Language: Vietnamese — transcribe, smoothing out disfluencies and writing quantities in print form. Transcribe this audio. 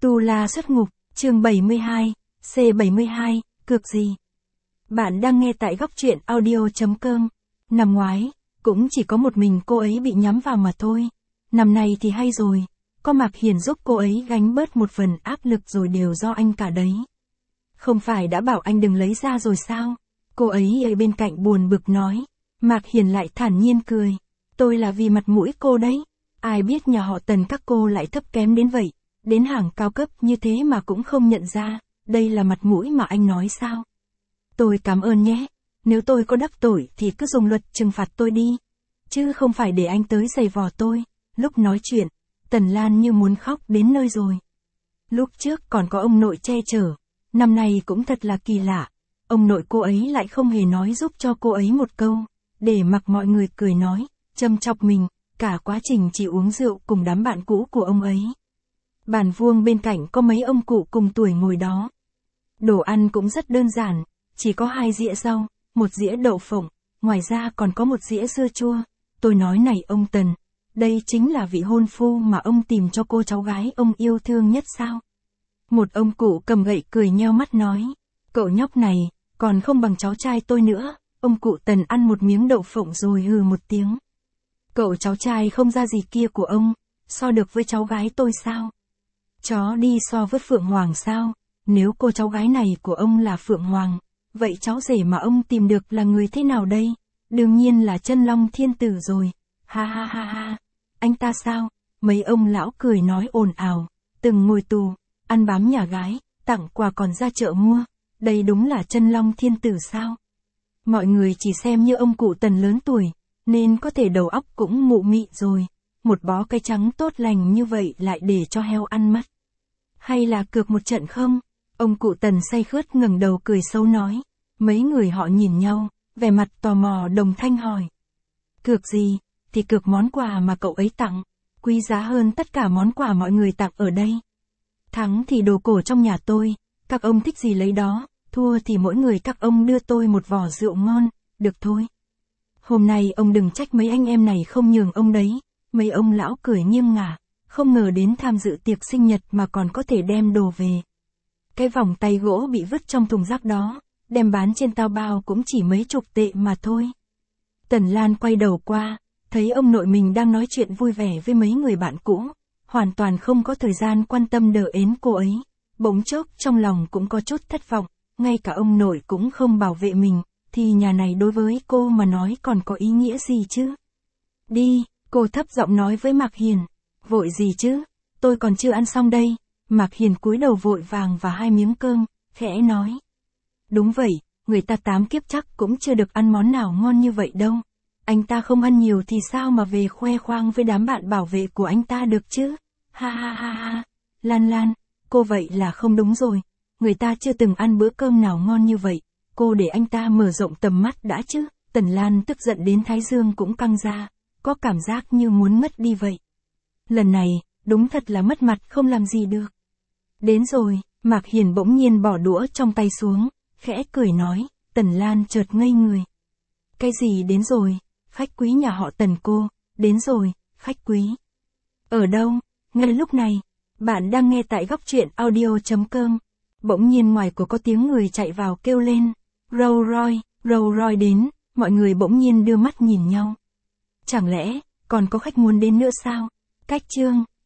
Tu La xuất ngục, chương 72, C72, cược gì? Bạn đang nghe tại góc truyện audio.com. Năm ngoái, cũng chỉ có một mình cô ấy bị nhắm vào mà thôi. Năm nay thì hay rồi, có Mạc Hiền giúp cô ấy gánh bớt một phần áp lực rồi đều do anh cả đấy. Không phải đã bảo anh đừng lấy ra rồi sao? Cô ấy ở bên cạnh buồn bực nói. Mạc Hiền lại thản nhiên cười. Tôi là vì mặt mũi cô đấy. Ai biết nhà họ Tần các cô lại thấp kém đến vậy. Đến hàng cao cấp như thế mà cũng không nhận ra, đây là mặt mũi mà anh nói sao? Tôi cảm ơn nhé, nếu tôi có đắc tội thì cứ dùng luật trừng phạt tôi đi, chứ không phải để anh tới giày vò tôi. Lúc nói chuyện, Tần Lan như muốn khóc đến nơi rồi. Lúc trước còn có ông nội che chở, năm nay cũng thật là kỳ lạ, ông nội cô ấy lại không hề nói giúp cho cô ấy một câu, để mặc mọi người cười nói, châm chọc mình, cả quá trình chỉ uống rượu cùng đám bạn cũ của ông ấy. Bàn vuông bên cạnh có mấy ông cụ cùng tuổi ngồi đó. Đồ ăn cũng rất đơn giản, chỉ có 2 dĩa rau, 1 dĩa đậu phộng, ngoài ra còn có 1 dĩa dưa chua. Tôi nói này ông Tần, đây chính là vị hôn phu mà ông tìm cho cô cháu gái ông yêu thương nhất sao? Một ông cụ cầm gậy cười nheo mắt nói, cậu nhóc này, còn không bằng cháu trai tôi nữa. Ông cụ Tần ăn một miếng đậu phộng rồi hừ một tiếng. Cậu cháu trai không ra gì kia của ông, so được với cháu gái tôi sao? Chó đi so với Phượng Hoàng sao? Nếu cô cháu gái này của ông là Phượng Hoàng, vậy cháu rể mà ông tìm được là người thế nào đây? Đương nhiên là Chân Long Thiên Tử rồi. Ha ha ha ha. Anh ta sao? Mấy ông lão cười nói ồn ào, từng ngồi tù, ăn bám nhà gái, tặng quà còn ra chợ mua. Đây đúng là Chân Long Thiên Tử sao? Mọi người chỉ xem như ông cụ Tần lớn tuổi, nên có thể đầu óc cũng mụ mị rồi. Một bó cây trắng tốt lành như vậy lại để cho heo ăn mất. Hay là cược một trận không? Ông cụ Tần say khướt ngẩng đầu cười xấu nói. Mấy người họ nhìn nhau, vẻ mặt tò mò đồng thanh hỏi. Cược gì? Thì cược món quà mà cậu ấy tặng, quý giá hơn tất cả món quà mọi người tặng ở đây. Thắng thì đồ cổ trong nhà tôi, các ông thích gì lấy đó, thua thì mỗi người các ông đưa tôi một vò rượu ngon, được thôi. Hôm nay ông đừng trách mấy anh em này không nhường ông đấy. Mấy ông lão cười nghiêng ngả, không ngờ đến tham dự tiệc sinh nhật mà còn có thể đem đồ về. Cái vòng tay gỗ bị vứt trong thùng rác đó, đem bán trên Taobao cũng chỉ mấy chục tệ mà thôi. Tần Lan quay đầu qua, thấy ông nội mình đang nói chuyện vui vẻ với mấy người bạn cũ, hoàn toàn không có thời gian quan tâm đờ ến cô ấy. Bỗng chốc trong lòng cũng có chút thất vọng, ngay cả ông nội cũng không bảo vệ mình, thì nhà này đối với cô mà nói còn có ý nghĩa gì chứ? Đi. Cô thấp giọng nói với Mạc Hiền. Vội gì chứ? Tôi còn chưa ăn xong đây. Mạc Hiền cúi đầu vội vàng và 2 miếng cơm, khẽ nói. Đúng vậy, người ta 8 kiếp chắc cũng chưa được ăn món nào ngon như vậy đâu. Anh ta không ăn nhiều thì sao mà về khoe khoang với đám bạn bảo vệ của anh ta được chứ? Ha ha ha ha. Lan Lan, cô vậy là không đúng rồi. Người ta chưa từng ăn bữa cơm nào ngon như vậy. Cô để anh ta mở rộng tầm mắt đã chứ. Tần Lan tức giận đến thái dương cũng căng ra. Có cảm giác như muốn mất đi vậy. Lần này, đúng thật là mất mặt không làm gì được. Đến rồi, Mạc Hiền bỗng nhiên bỏ đũa trong tay xuống, khẽ cười nói, Tần Lan chợt ngây người. Cái gì đến rồi? Khách quý nhà họ Tần cô, đến rồi, khách quý. Ở đâu? Ngay lúc này, bạn đang nghe tại góc truyện audio.com. Bỗng nhiên ngoài của có tiếng người chạy vào kêu lên, Rolls Royce đến, mọi người bỗng nhiên đưa mắt nhìn nhau. Chẳng lẽ, còn có khách muốn đến nữa sao? Cách chương